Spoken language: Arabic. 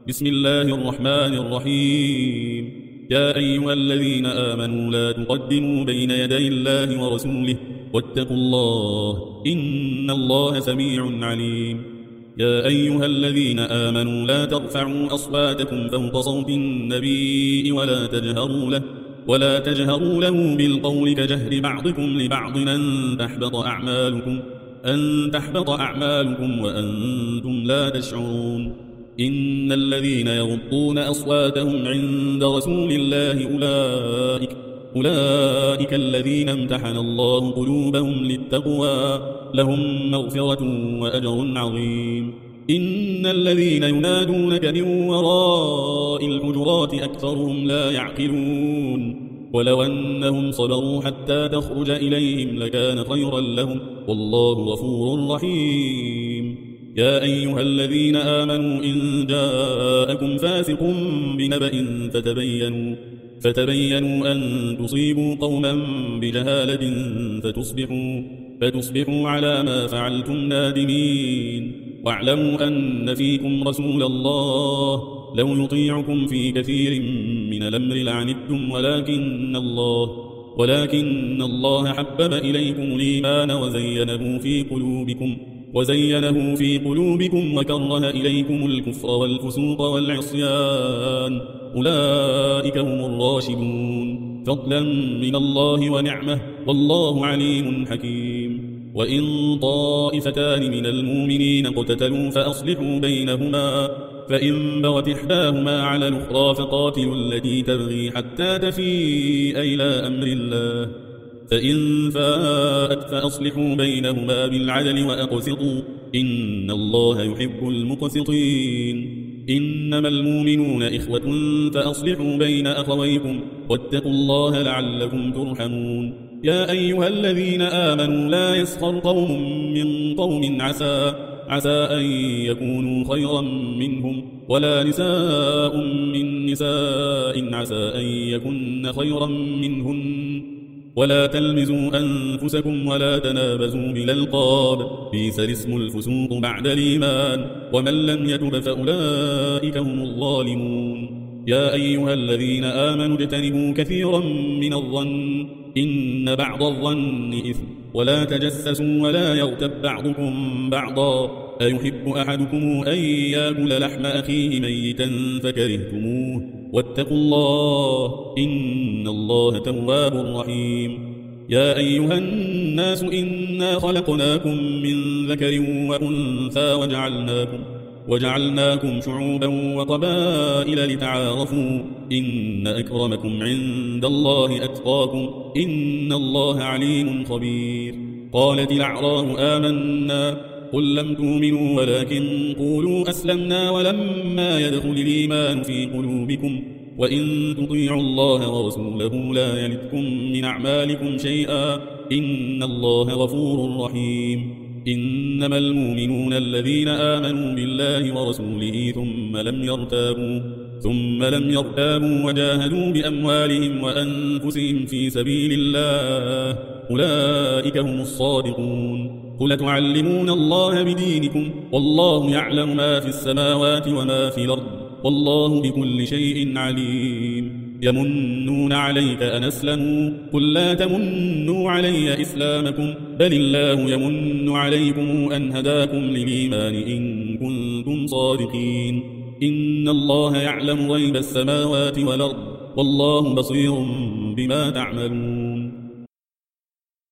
بسم الله الرحمن الرحيم. يا أيها الذين آمنوا لا تقدموا بين يدي الله ورسوله واتقوا الله إن الله سميع عليم. يا أيها الذين آمنوا لا ترفعوا أصواتكم فوق صوت النبي ولا تجهروا له بالقول كجهر بعضكم لبعض أن تحبط أعمالكم وأنتم لا تشعرون. إن الذين يغضون أصواتهم عند رسول الله أولئك الذين امتحن الله قلوبهم للتقوى لهم مغفرة وأجر عظيم. إن الذين ينادونك من وراء الحجرات أكثرهم لا يعقلون. ولو أنهم صبروا حتى تخرج إليهم لكان خيرا لهم والله غفور رحيم. يا أيها الذين آمنوا إن جاءكم فاسق بنبأ فتبينوا أن تصيبوا قوما بجهالة فتصبحوا على ما فعلتم نادمين. واعلموا أن فيكم رسول الله لو يطيعكم في كثير من الأمر لعنتم ولكن الله حبب إليكم الإيمان وزينه في قلوبكم وكره إليكم الكفر والفسوق والعصيان أولئك هم الراشدون فضلا من الله ونعمه والله عليم حكيم. وإن طائفتان من المؤمنين اقتتلوا فأصلحوا بينهما فإن بغت إحداهما على الأخرى فقاتلوا التي تبغي حتى تفيء إلى أمر الله فإن فاءت فأصلحوا بينهما بالعدل وأقسطوا إن الله يحب المقسطين. إنما المؤمنون إخوة فأصلحوا بين أخويكم واتقوا الله لعلكم ترحمون. يا أيها الذين آمنوا لا يسخر قوم من قوم عسى أن يكونوا خيرا منهم ولا نساء من نساء عسى أن يكن خيرا منهن ولا تلمزوا أنفسكم ولا تنابزوا بالألقاب بئس الاسم الفسوق بعد الإيمان ومن لم يتب فأولئك هم الظالمون. يا أيها الذين آمنوا اجتنبوا كثيرا من الظن إن بعض الظن إثم ولا تجسسوا ولا يغتب بعضكم بعضا أيحب أحدكم أن يأكل لحم أخيه ميتا فكرهتموه واتقوا الله إن الله تواب رحيم. يا أيها الناس إنا خلقناكم من ذكر وأنثى وجعلناكم شعوبا وقبائل لتعارفوا إن أكرمكم عند الله أتقاكم إن الله عليم خبير. قالت الأعراب آمنا قل لم تؤمنوا ولكن قولوا أسلمنا ولما يدخل الإيمان في قلوبكم وإن تطيعوا الله ورسوله لا يلدكم من أعمالكم شيئا إن الله غفور رحيم. إنما المؤمنون الذين آمنوا بالله ورسوله ثم لم يرتابوا وجاهدوا بأموالهم وأنفسهم في سبيل الله أولئك هم الصادقون. قل تعلمون الله بدينكم والله يعلم ما في السماوات وما في الأرض والله بكل شيء عليم. يمنون عليك أن أسلموا قل لا تمنوا علي إسلامكم بل الله يمن عليكم أن هداكم للإيمان إن كنتم صادقين. إن الله يعلم غيب السماوات والأرض والله بصير بما تعملون.